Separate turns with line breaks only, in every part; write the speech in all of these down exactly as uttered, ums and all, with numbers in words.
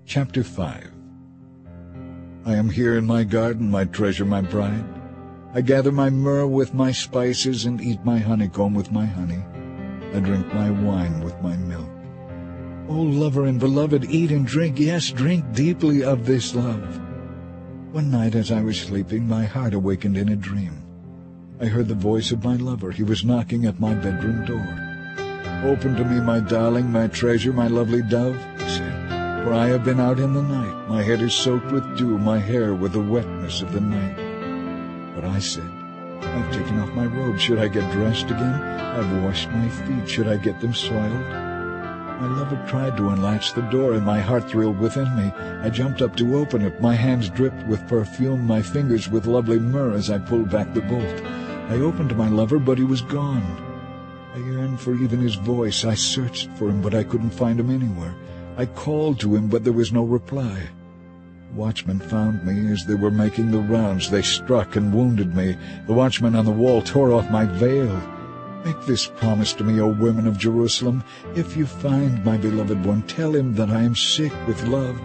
Chapter five. I am here in my garden, my treasure, my bride. I gather my myrrh with my spices, and eat my honeycomb with my honey. I drink my wine with my milk. O lover and beloved, eat and drink, yes, drink deeply of this love. One night as I was sleeping, my heart awakened in a dream. I heard the voice of my lover. He was knocking at my bedroom door. "Open to me, my darling, my treasure, my lovely dove," he said, "for I have been out in the night. My head is soaked with dew, my hair with the wetness of the night." But I said, "I've taken off my robe. Should I get dressed again? I've washed my feet. Should I get them soiled?" My lover tried to unlatch the door, and my heart thrilled within me. I jumped up to open it. My hands dripped with perfume, my fingers with lovely myrrh as I pulled back the bolt. I opened to my lover, but he was gone. I yearned for even his voice. I searched for him, but I couldn't find him anywhere. I called to him, but there was no reply. The watchmen found me as they were making the rounds. They struck and wounded me. The watchman on the wall tore off my veil. "Make this promise to me, O women of Jerusalem. If you find my beloved one, tell him that I am sick with love.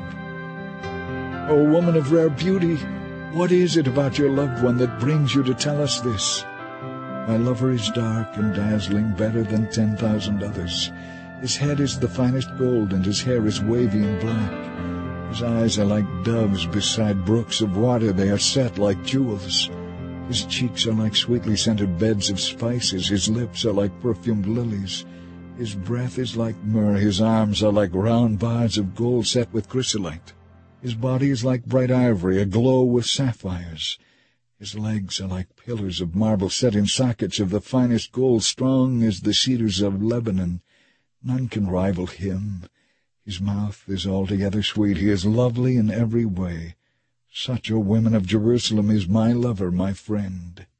O woman of rare beauty, what is it about your loved one that brings you to tell us this? My lover is dark and dazzling, better than ten thousand others. His head is the finest gold, and his hair is wavy and black. His eyes are like doves beside brooks of water. They are set like jewels. His cheeks are like sweetly scented beds of spices. His lips are like perfumed lilies. His breath is like myrrh. His arms are like round bars of gold set with chrysolite. His body is like bright ivory, aglow with sapphires. His legs are like pillars of marble set in sockets of the finest gold, strong as the cedars of Lebanon. None can rival him. His mouth is altogether sweet. He is lovely in every way. Such, O women of Jerusalem, is my lover, my friend."